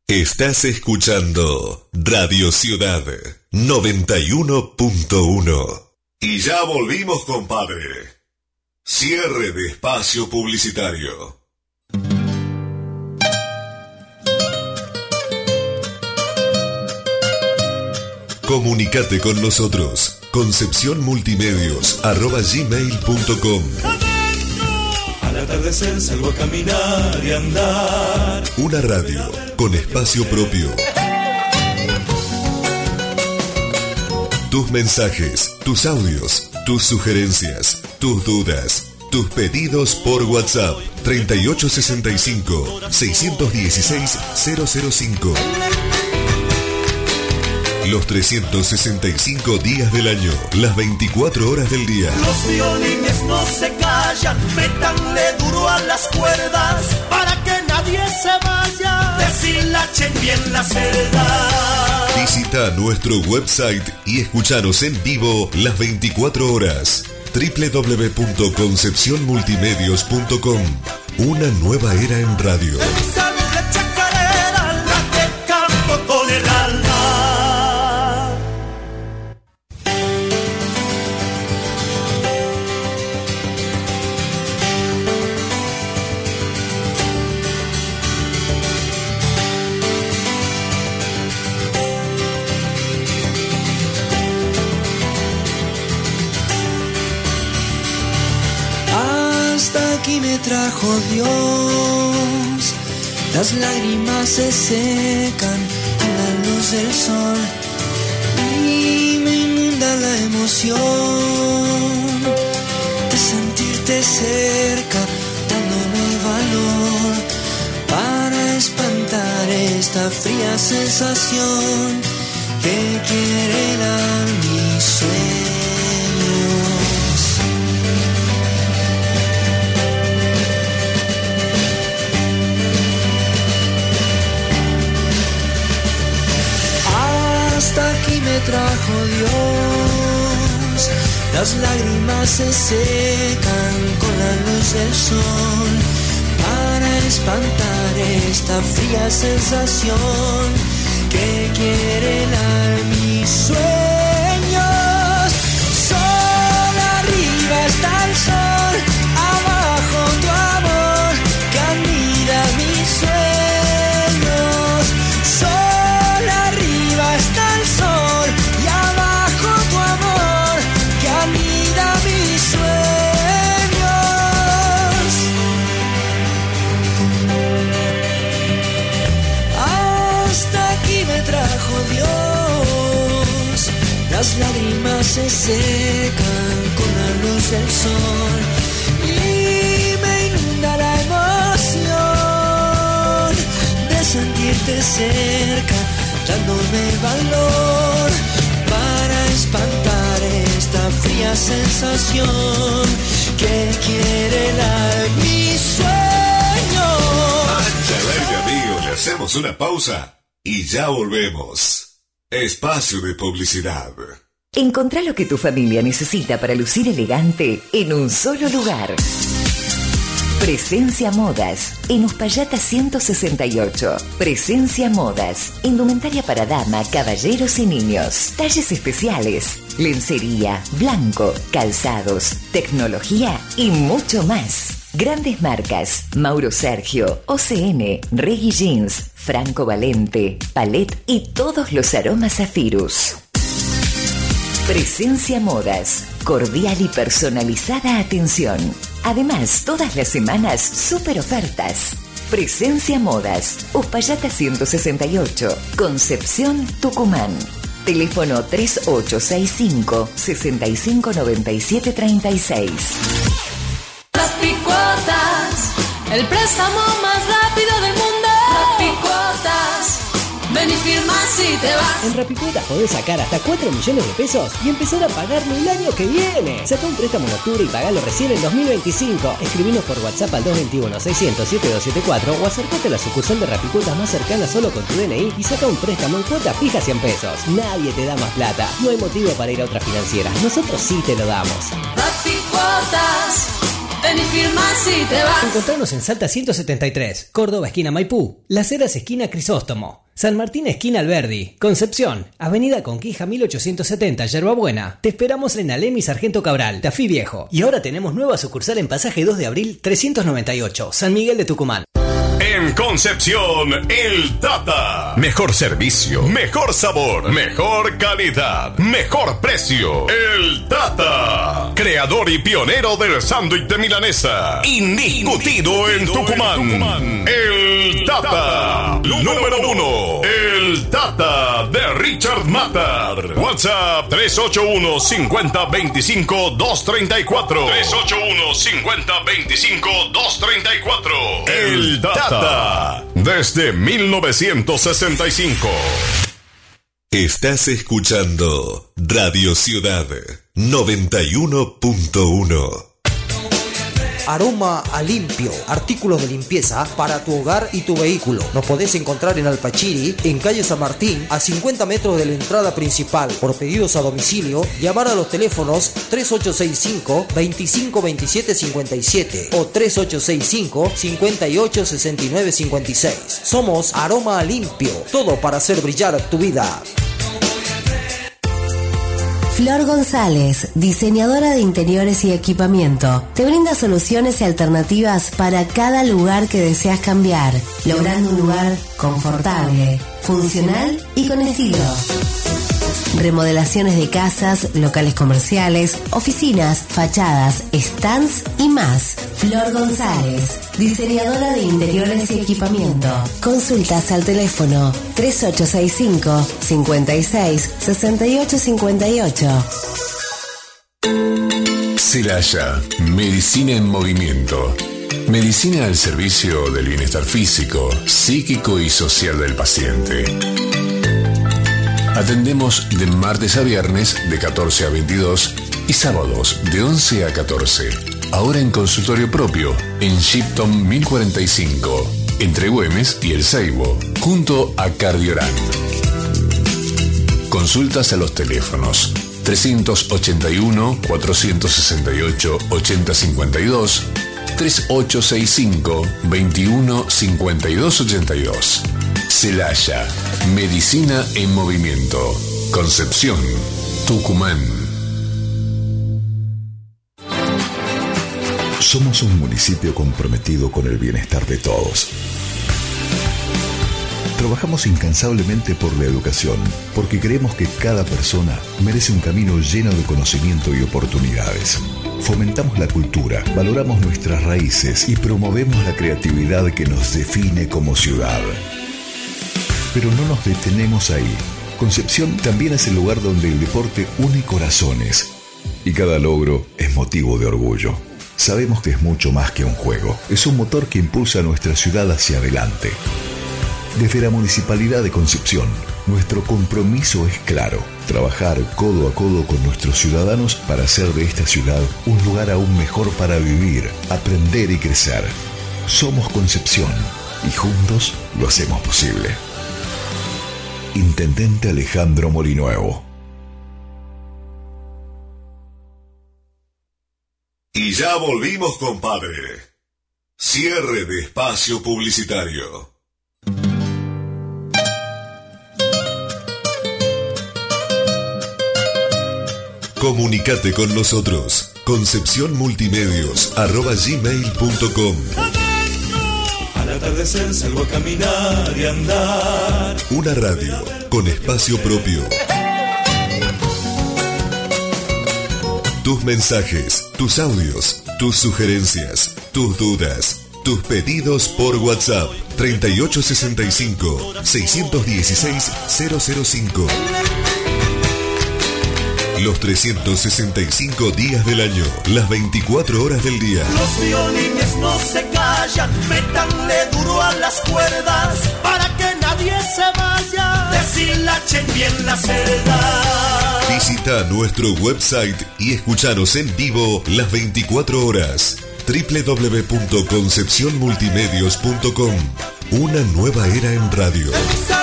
Estás escuchando Radio Ciudad 91.1. Y ya volvimos, compadre. Cierre de espacio publicitario. Comunicate con nosotros. concepcionmultimedios@gmail.com. Al atardecer salgo a caminar y andar. Una radio con espacio propio. Tus mensajes, tus audios, tus sugerencias, tus dudas, tus pedidos por WhatsApp 3865-616-005. Los 365 días del año, las 24 horas del día. Los violines no se callan, métanle duro a las cuerdas para que nadie se vaya. Deshilachen bien la celda. Visita nuestro website y escuchanos en vivo las 24 horas. www.concepcionmultimedios.com. Una nueva era en radio. Sangre chacarera, la que canto con el alma. Aquí me trajo Dios, las lágrimas se secan a la luz del sol y me inunda la emoción de sentirte cerca, dándome valor para espantar esta fría sensación que quiere dar mis sueños. Hasta aquí me trajo Dios, las lágrimas se secan con la luz del sol para espantar esta fría sensación que quiere helar mis sueños. Sol arriba está el sol, abajo tu amor que anida mis sueños. Sol arriba está el sol y abajo tu amor que anida mis sueños. Hasta aquí me trajo Dios, las lágrimas se secan con la luz del sol y me inunda la emoción de sentirte cerca, dándome valor para espantar esta fría sensación que quiere helar mis sueños. Ancha verga, amigo, le hacemos una pausa y ya volvemos. Espacio de publicidad. Encontrá lo que tu familia necesita para lucir elegante en un solo lugar. Presencia Modas, en Uspallata 168. Presencia Modas, indumentaria para dama, caballeros y niños. Talles especiales, lencería, blanco, calzados, tecnología y mucho más. Grandes marcas, Mauro Sergio, OCN, Reggie Jeans, Franco Valente, Palet y todos los aromas Zafirus. Presencia Modas, cordial y personalizada atención. Además, todas las semanas, super ofertas. Presencia Modas, Uspallata 168, Concepción, Tucumán. Teléfono 3865-659736. Rapicuotas, el préstamo más rápido del mundo. Rapicuotas, ven y firma si te vas. En Rapicuotas podés sacar hasta 4 millones de pesos y empezar a pagarlo el año que viene. Saca un préstamo en octubre y pagalo recién en 2025. Escribinos por WhatsApp al 221-600-7274 o acércate a la sucursal de Rapicuotas más cercana solo con tu DNI y saca un préstamo en cuota fija 100 pesos. Nadie te da más plata. No hay motivo para ir a otra financiera. Nosotros sí te lo damos. Rapicuotas, Ven y firma si te vas. Encontrarnos en Salta 173, Córdoba esquina Maipú, Las Heras esquina Crisóstomo, San Martín esquina Alberdi, Concepción, Avenida Conquija 1870, Yerbabuena. Te esperamos en Alem y Sargento Cabral, Tafí Viejo. Y ahora tenemos nueva sucursal en Pasaje 2 de Abril 398, San Miguel de Tucumán. En Concepción, el Tata. Mejor servicio, mejor sabor, mejor calidad, mejor precio. El Tata. Creador y pionero del sándwich de milanesa. Indiscutido en Tucumán. El Tata. Número 1. El Tata de Richard Matar. WhatsApp 381 50 25 234. 381 50 25 234. El Tata. Desde 1965. Estás escuchando Radio Ciudad 91.1. Aroma a limpio, artículos de limpieza para tu hogar y tu vehículo. Nos podés encontrar en Alpachiri, en calle San Martín, a 50 metros de la entrada principal. Por pedidos a domicilio, llamar a los teléfonos 3865 25 27 57 o 3865 58 69 56. Somos Aroma a limpio, todo para hacer brillar tu vida. Flor González, diseñadora de interiores y equipamiento, te brinda soluciones y alternativas para cada lugar que deseas cambiar, logrando un lugar confortable, funcional y con estilo. Remodelaciones de casas, locales comerciales, oficinas, fachadas, stands y más. Flor González, diseñadora de interiores y equipamiento. Consultas al teléfono 3865 56 68 58. Celaya, Medicina en Movimiento. Medicina al servicio del bienestar físico, psíquico y social del paciente. Atendemos de martes a viernes de 14 a 22 y sábados de 11 a 14. Ahora en consultorio propio en Shipton 1045, entre Güemes y El Seibo, junto a Cardiorán. Consultas a los teléfonos 381 468 8052, 3865 21 52 82. Celaya, Medicina en Movimiento. Concepción, Tucumán. Somos un municipio comprometido con el bienestar de todos. Trabajamos incansablemente por la educación, porque creemos que cada persona merece un camino lleno de conocimiento y oportunidades. Fomentamos la cultura, valoramos nuestras raíces y promovemos la creatividad que nos define como ciudad. Pero no nos detenemos ahí. Concepción también es el lugar donde el deporte une corazones y cada logro es motivo de orgullo. Sabemos que es mucho más que un juego, es un motor que impulsa a nuestra ciudad hacia adelante. Desde la Municipalidad de Concepción, nuestro compromiso es claro: trabajar codo a codo con nuestros ciudadanos para hacer de esta ciudad un lugar aún mejor para vivir, aprender y crecer. Somos Concepción y juntos lo hacemos posible. Intendente Alejandro Molinuevo. Y ya volvimos, compadre. Cierre de espacio publicitario. Comunicate con nosotros. concepcionmultimedios@gmail.com. Al atardecer salgo a caminar y andar. Una radio con espacio propio. Tus mensajes, tus audios, tus sugerencias, tus dudas, tus pedidos por WhatsApp 3865 616 005. Los 365 días del año, las 24 horas del día. Los violines no se callan, métanle duro a las cuerdas para que nadie se vaya. Deshilachen bien la celda. Visita nuestro website y escuchanos en vivo las 24 horas. www.concepcionmultimedios.com. Una nueva era en radio.